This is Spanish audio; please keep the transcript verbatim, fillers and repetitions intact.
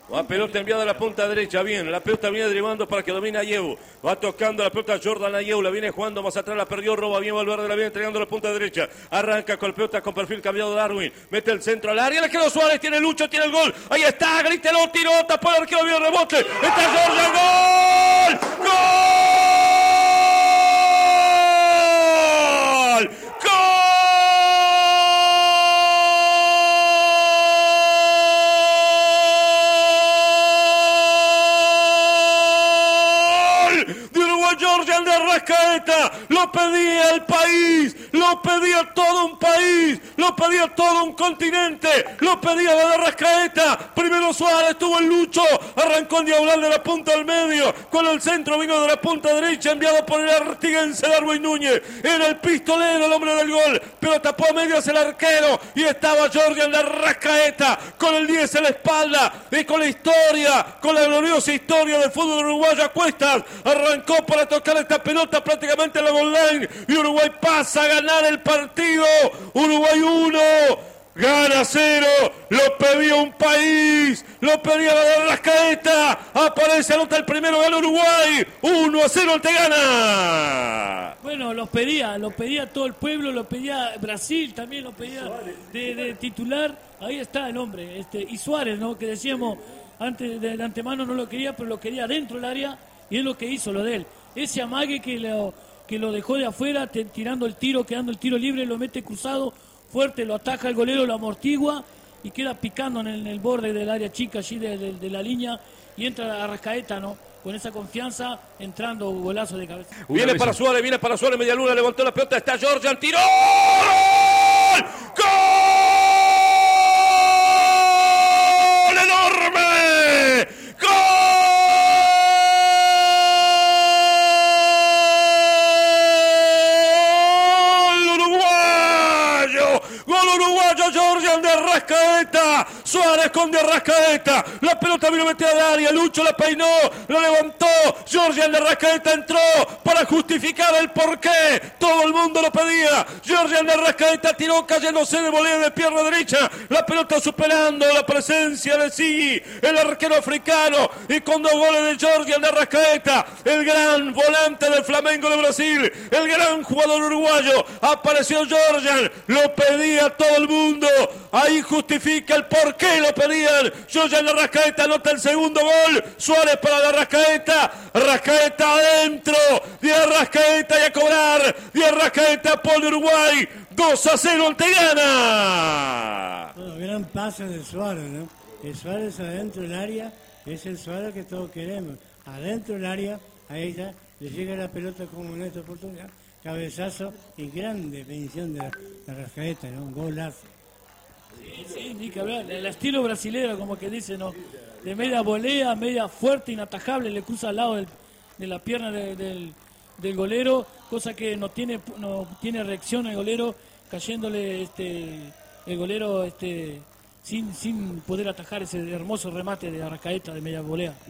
La pelota enviada a la punta derecha, bien, la pelota viene derivando para que domine Ayew, va tocando la pelota Jordan Ayew, la viene jugando más atrás, la perdió, roba bien Valverde, la viene entregando a la punta derecha, arranca con la pelota con perfil cambiado Darwin, mete el centro al área, le quedó Suárez, tiene Lucho, tiene el gol, ahí está, grítelo, tiró, tapó el arquero, viene el rebote, está Jordan, gol, gol, gol. Jorge de Arrascaeta, lo pedía el país, lo pedía todo un país, lo pedía todo un continente, lo pedía de Arrascaeta. Primero Suárez, tuvo el Lucho, arrancó en diagonal de la punta al medio, con el centro vino de la punta derecha, enviado por el artiguense Darwin Núñez. Era el pistolero, el hombre del gol, pero tapó a medias el arquero y estaba Jorge de Arrascaeta con el diez en la espalda y con la historia, con la gloriosa historia del fútbol uruguayo a cuestas. Arrancó para tocar esta pelota prácticamente en la goal line y Uruguay pasa a ganar el partido. Uruguay uno, gana cero, lo pedía un país, lo pedía la de Arrascaeta, aparece, anota el primero, gana Uruguay, uno a cero ante Gana. Bueno, los pedía, lo pedía todo el pueblo, lo pedía Brasil, también lo pedía de, de titular, ahí está el hombre, este, y Suárez, ¿no? Que decíamos antes de, de antemano no lo quería, pero lo quería dentro del área y es lo que hizo, lo de él. Ese amague que lo, que lo dejó de afuera, te, tirando el tiro, quedando el tiro libre, lo mete cruzado, fuerte, lo ataja el golero, lo amortigua y queda picando en el, en el borde del área chica, allí de, de, de la línea, y entra Arrascaeta, ¿no? Con esa confianza, entrando golazo de cabeza. Viene para Suárez, viene para Suárez, media luna, levantó la pelota, está Jorge, al tiro, ¡gol! ¡Gol enorme! ¡Gol! Gol uruguayo, Jorge de Arrascaeta, Suárez con de Arrascaeta, la pelota vino metida al área, Lucho la peinó, la levantó, Jorge de Arrascaeta entró para justificar el porqué, todo el mundo lo pedía, Jorge de Arrascaeta tiró cayéndose de volea de pierna derecha, la pelota superando la presencia de Sigui, el arquero africano, y con dos goles de Jorge de Arrascaeta, el gran volante del Flamengo de Brasil, el gran jugador uruguayo, apareció Jorge, lo pedía todo el mundo, ahí justifica el por qué lo pedían. Jorge de Arrascaeta anota el segundo gol, Suárez para la Arrascaeta, Arrascaeta adentro, de Arrascaeta y a cobrar, de Arrascaeta por Uruguay, dos a cero ante Gana. Bueno, gran pase de Suárez, ¿no? El Suárez adentro del área, es el Suárez que todos queremos, adentro del área, ahí ya le llega la pelota como en esta oportunidad, cabezazo y gran definición de la, de Arrascaeta, ¿no? Un golazo. Sí, sí, ni que hablar, el estilo brasilero, como que dice, ¿no? De media volea, media fuerte, inatajable, le cruza al lado del, de la pierna de, del, del golero, cosa que no tiene no tiene reacción el golero, cayéndole este el golero este sin sin poder atajar ese hermoso remate de Arrascaeta de media volea.